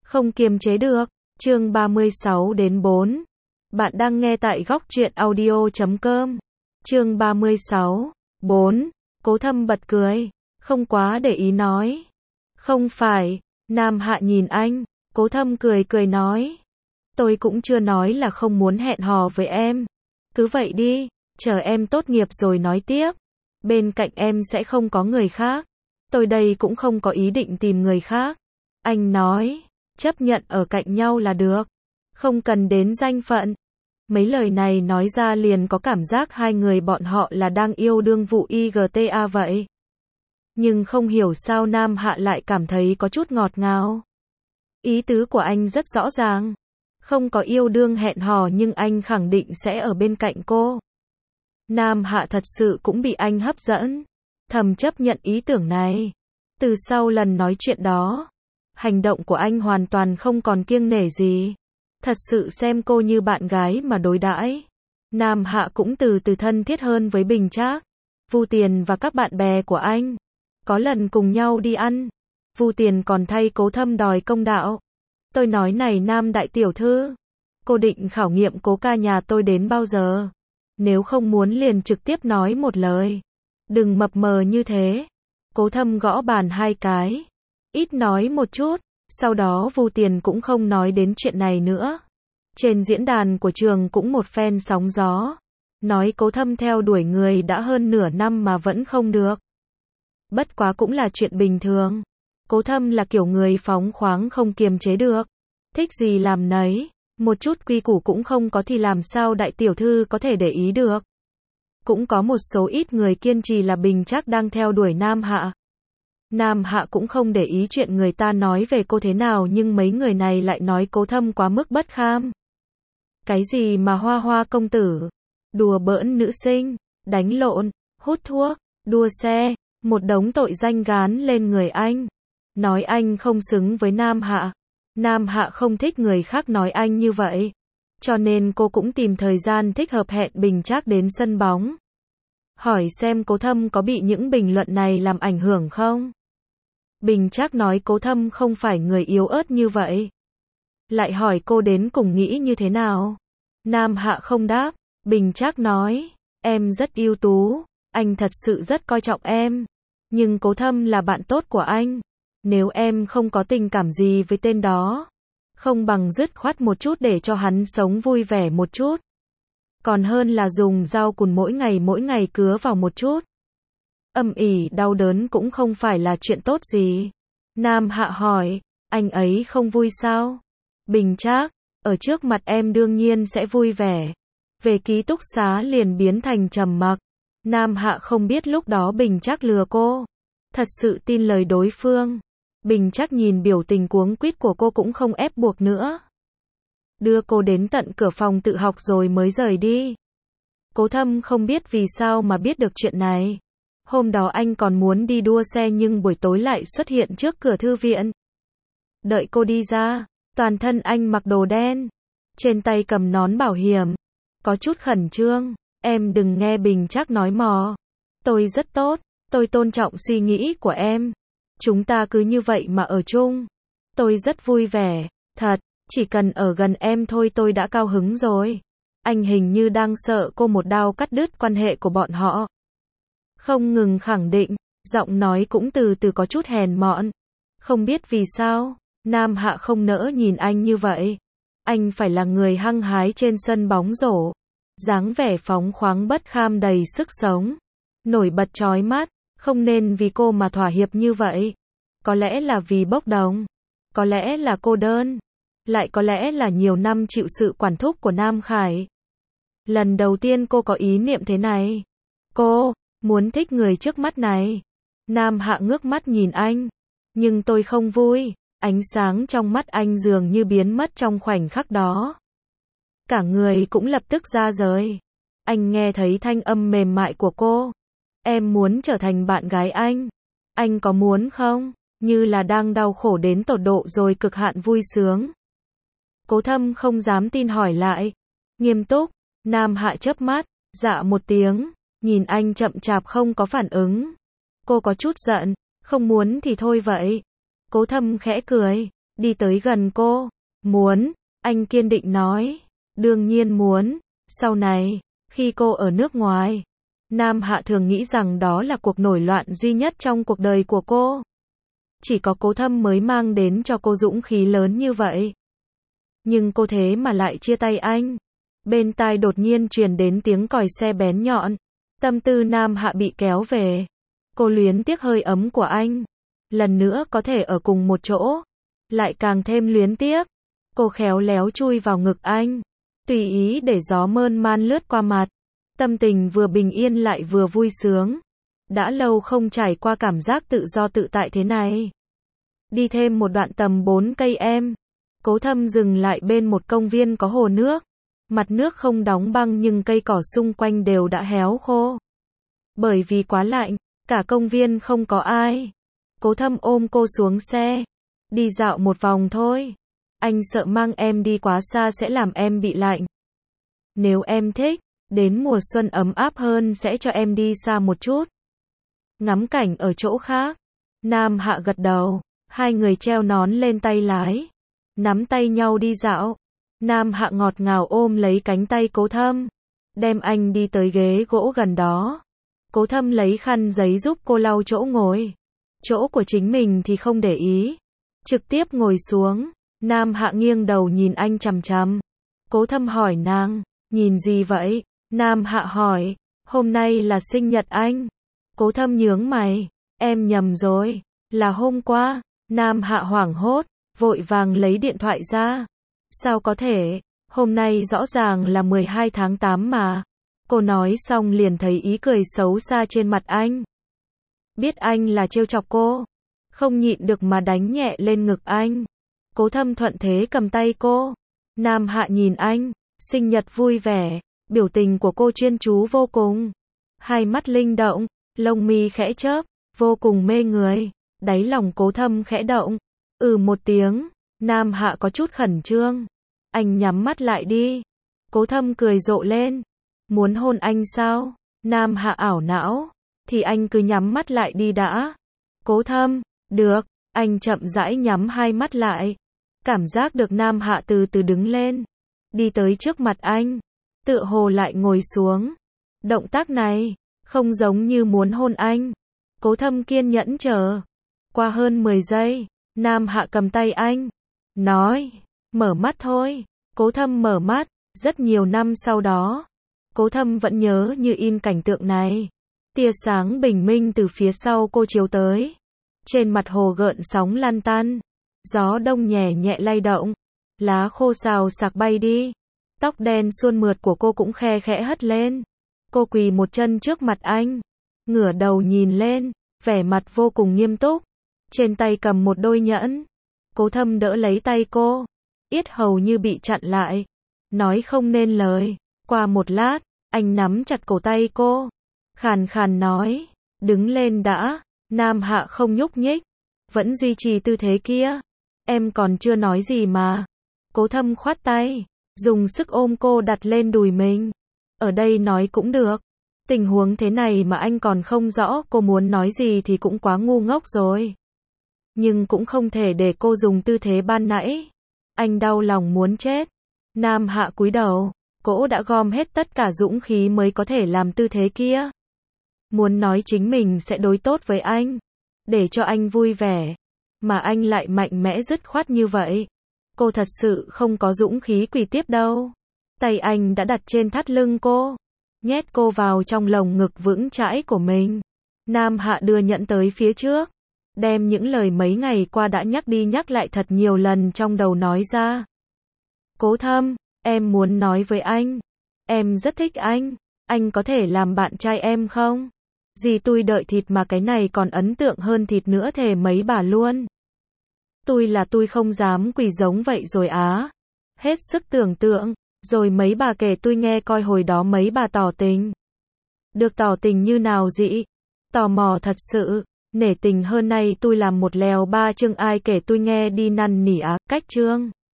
Không kiềm chế được. Chương 36 đến 4. Bạn đang nghe tại góc truyện audio.com. Chương 36. 4. Cố Thâm bật cười, không quá để ý nói. Không phải. Nam Hạ nhìn anh, Cố Thâm cười cười nói. Tôi cũng chưa nói là không muốn hẹn hò với em. Cứ vậy đi, chờ em tốt nghiệp rồi nói tiếp. Bên cạnh em sẽ không có người khác. Tôi đây cũng không có ý định tìm người khác. Anh nói, chấp nhận ở cạnh nhau là được. Không cần đến danh phận. Mấy lời này nói ra liền có cảm giác hai người bọn họ là đang yêu đương vụ IGTA vậy. Nhưng không hiểu sao Nam Hạ lại cảm thấy có chút ngọt ngào. Ý tứ của anh rất rõ ràng. Không có yêu đương hẹn hò nhưng anh khẳng định sẽ ở bên cạnh cô. Nam Hạ thật sự cũng bị anh hấp dẫn. Thầm chấp nhận ý tưởng này. Từ sau lần nói chuyện đó, hành động của anh hoàn toàn không còn kiêng nể gì. Thật sự xem cô như bạn gái mà đối đãi. Nam Hạ cũng từ từ thân thiết hơn với Bình Trác, Vu Tiền và các bạn bè của anh. Có lần cùng nhau đi ăn, Vu Tiền còn thay Cố Thâm đòi công đạo. Tôi nói này Nam đại tiểu thư, cô định khảo nghiệm Cố ca nhà tôi đến bao giờ? Nếu không muốn liền trực tiếp nói một lời. Đừng mập mờ như thế. Cố Thâm gõ bàn hai cái. Ít nói một chút. Sau đó Vu Tiền cũng không nói đến chuyện này nữa. Trên diễn đàn của trường cũng một phen sóng gió. Nói Cố Thâm theo đuổi người đã hơn nửa năm mà vẫn không được. Bất quá cũng là chuyện bình thường. Cố Thâm là kiểu người phóng khoáng không kiềm chế được. Thích gì làm nấy. Một chút quy củ cũng không có thì làm sao đại tiểu thư có thể để ý được. Cũng có một số ít người kiên trì là Bình Trác đang theo đuổi Nam Hạ. Nam Hạ cũng không để ý chuyện người ta nói về cô thế nào nhưng mấy người này lại nói Cố Thâm quá mức bất kham. Cái gì mà hoa hoa công tử, đùa bỡn nữ sinh, đánh lộn, hút thuốc, đua xe, một đống tội danh gán lên người anh. Nói anh không xứng với Nam Hạ. Nam Hạ không thích người khác nói anh như vậy. Cho nên cô cũng tìm thời gian thích hợp hẹn Bình Trác đến sân bóng. Hỏi xem Cố Thâm có bị những bình luận này làm ảnh hưởng không? Bình Trác nói Cố Thâm không phải người yếu ớt như vậy. Lại hỏi cô đến cùng nghĩ như thế nào? Nam Hạ không đáp. Bình Trác nói, em rất ưu tú, anh thật sự rất coi trọng em. Nhưng Cố Thâm là bạn tốt của anh. Nếu em không có tình cảm gì với tên đó, không bằng dứt khoát một chút để cho hắn sống vui vẻ một chút. Còn hơn là dùng dao cùn mỗi ngày cứa vào một chút. Âm ỉ đau đớn cũng không phải là chuyện tốt gì. Nam Hạ hỏi, anh ấy không vui sao? Bình Trác, ở trước mặt em đương nhiên sẽ vui vẻ. Về ký túc xá liền biến thành trầm mặc. Nam Hạ không biết lúc đó Bình Trác lừa cô. Thật sự tin lời đối phương. Bình Trác nhìn biểu tình cuống quýt của cô cũng không ép buộc nữa. Đưa cô đến tận cửa phòng tự học rồi mới rời đi. Cố Thâm không biết vì sao mà biết được chuyện này. Hôm đó anh còn muốn đi đua xe nhưng buổi tối lại xuất hiện trước cửa thư viện. Đợi cô đi ra, toàn thân anh mặc đồ đen, trên tay cầm nón bảo hiểm, có chút khẩn trương. Em đừng nghe Bình Trác nói mò. Tôi rất tốt, tôi tôn trọng suy nghĩ của em. Chúng ta cứ như vậy mà ở chung. Tôi rất vui vẻ, thật, chỉ cần ở gần em thôi tôi đã cao hứng rồi. Anh hình như đang sợ cô một đao cắt đứt quan hệ của bọn họ. Không ngừng khẳng định, giọng nói cũng từ từ có chút hèn mọn. Không biết vì sao, Nam Hạ không nỡ nhìn anh như vậy. Anh phải là người hăng hái trên sân bóng rổ. Dáng vẻ phóng khoáng bất kham đầy sức sống. Nổi bật chói mắt, không nên vì cô mà thỏa hiệp như vậy. Có lẽ là vì bốc đồng. Có lẽ là cô đơn. Lại có lẽ là nhiều năm chịu sự quản thúc của Nam Khải. Lần đầu tiên cô có ý niệm thế này. Cô muốn thích người trước mắt này. Nam Hạ ngước mắt nhìn anh. Nhưng tôi không vui. Ánh sáng trong mắt anh dường như biến mất trong khoảnh khắc đó. Cả người cũng lập tức ra rời. Anh nghe thấy thanh âm mềm mại của cô. Em muốn trở thành bạn gái anh. Anh có muốn không? Như là đang đau khổ đến tột độ rồi cực hạn vui sướng. Cố Thâm không dám tin hỏi lại. Nghiêm túc. Nam Hạ chớp mắt, dạ một tiếng. Nhìn anh chậm chạp không có phản ứng. Cô có chút giận. Không muốn thì thôi vậy. Cố Thâm khẽ cười. đi tới gần cô. Muốn, anh kiên định nói. Đương nhiên muốn. Sau này, khi cô ở nước ngoài, Nam Hạ thường nghĩ rằng đó là cuộc nổi loạn duy nhất trong cuộc đời của cô. Chỉ có Cố Thâm mới mang đến cho cô dũng khí lớn như vậy. Nhưng cô thế mà lại chia tay anh. Bên tai đột nhiên truyền đến tiếng còi xe bén nhọn. Tâm tư Nam Hạ bị kéo về. Cô luyến tiếc hơi ấm của anh. Lần nữa có thể ở cùng một chỗ. Lại càng thêm luyến tiếc. Cô khéo léo chui vào ngực anh. Tùy ý để gió mơn man lướt qua mặt. Tâm tình vừa bình yên lại vừa vui sướng. Đã lâu không trải qua cảm giác tự do tự tại thế này. Đi thêm một đoạn tầm 4 cây em. Cố Thâm dừng lại bên một công viên có hồ nước. Mặt nước không đóng băng nhưng cây cỏ xung quanh đều đã héo khô. Bởi vì quá lạnh, cả công viên không có ai. Cố Thâm ôm cô xuống xe. Đi dạo một vòng thôi. Anh sợ mang em đi quá xa sẽ làm em bị lạnh. Nếu em thích, đến mùa xuân ấm áp hơn sẽ cho em đi xa một chút. Ngắm cảnh ở chỗ khác. Nam Hạ gật đầu. Hai người treo nón lên tay lái. Nắm tay nhau đi dạo. Nam Hạ ngọt ngào ôm lấy cánh tay Cố Thâm. Đem anh đi tới ghế gỗ gần đó. Cố Thâm lấy khăn giấy giúp cô lau chỗ ngồi. Chỗ của chính mình thì không để ý. Trực tiếp ngồi xuống. Nam Hạ nghiêng đầu nhìn anh chằm chằm. Cố Thâm hỏi nàng, nhìn gì vậy? Nam Hạ hỏi, hôm nay là sinh nhật anh. Cố Thâm nhướng mày, em nhầm rồi, là hôm qua. Nam Hạ hoảng hốt, vội vàng lấy điện thoại ra. Sao có thể, hôm nay rõ ràng là 12 tháng 8 mà. Cô nói xong liền thấy ý cười xấu xa trên mặt anh. Biết anh là trêu chọc cô, không nhịn được mà đánh nhẹ lên ngực anh. Cố Thâm thuận thế cầm tay cô. Nam Hạ nhìn anh, sinh nhật vui vẻ, biểu tình của cô chuyên chú vô cùng. Hai mắt linh động, lông mi khẽ chớp, vô cùng mê người. Đáy lòng Cố Thâm khẽ động. Một tiếng, Nam Hạ có chút khẩn trương. Anh nhắm mắt lại đi. Cố Thâm cười rộ lên. Muốn hôn anh sao? Nam Hạ ảo não. Thì anh cứ nhắm mắt lại đi đã. Cố Thâm, được. Anh chậm rãi nhắm hai mắt lại. Cảm giác được Nam Hạ từ từ đứng lên. Đi tới trước mặt anh. Tựa hồ lại ngồi xuống. Động tác này, không giống như muốn hôn anh. Cố Thâm kiên nhẫn chờ. Qua hơn 10 giây, Nam Hạ cầm tay anh. Nói, mở mắt thôi. Cố Thâm mở mắt, rất nhiều năm sau đó. Cố Thâm vẫn nhớ như in cảnh tượng này. Tia sáng bình minh từ phía sau cô chiếu tới. Trên mặt hồ gợn sóng lăn tăn. Gió đông nhẹ nhẹ lay động. Lá khô xào xạc bay đi. Tóc đen suôn mượt của cô cũng khe khẽ hất lên. Cô quỳ một chân trước mặt anh. Ngửa đầu nhìn lên. Vẻ mặt vô cùng nghiêm túc. Trên tay cầm một đôi nhẫn. Cố Thâm đỡ lấy tay cô. Yết hầu như bị chặn lại. Nói không nên lời. Qua một lát, anh nắm chặt cổ tay cô. Khàn khàn nói. Đứng lên đã. Nam Hạ không nhúc nhích. Vẫn duy trì tư thế kia. Em còn chưa nói gì mà. Cố Thâm khoát tay. Dùng sức ôm cô đặt lên đùi mình. Ở đây nói cũng được. Tình huống thế này mà anh còn không rõ cô muốn nói gì thì cũng quá ngu ngốc rồi. Nhưng cũng không thể để cô dùng tư thế ban nãy. Anh đau lòng muốn chết. Nam Hạ cúi đầu. Cô đã gom hết tất cả dũng khí mới có thể làm tư thế kia. Muốn nói chính mình sẽ đối tốt với anh. Để cho anh vui vẻ. Mà anh lại mạnh mẽ dứt khoát như vậy. Cô thật sự không có dũng khí quỳ tiếp đâu. Tay anh đã đặt trên thắt lưng cô. Nhét cô vào trong lồng ngực vững chãi của mình. Nam Hạ đưa nhẫn tới phía trước. Đem những lời mấy ngày qua đã nhắc đi nhắc lại thật nhiều lần trong đầu nói ra. Cố Thâm, em muốn nói với anh. Em rất thích anh. Anh có thể làm bạn trai em không? Dì tôi đợi thịt mà cái này còn ấn tượng hơn thịt nữa thề mấy bà luôn. Tôi không dám quỳ giống vậy rồi á. Hết sức tưởng tượng. Rồi mấy bà kể tôi nghe coi hồi đó mấy bà tỏ tình. Được tỏ tình như nào dị? Tò mò thật sự. Nể tình hơn nay tôi làm một lèo ba chương ai kể tôi nghe đi năn nỉ á. Cách chương.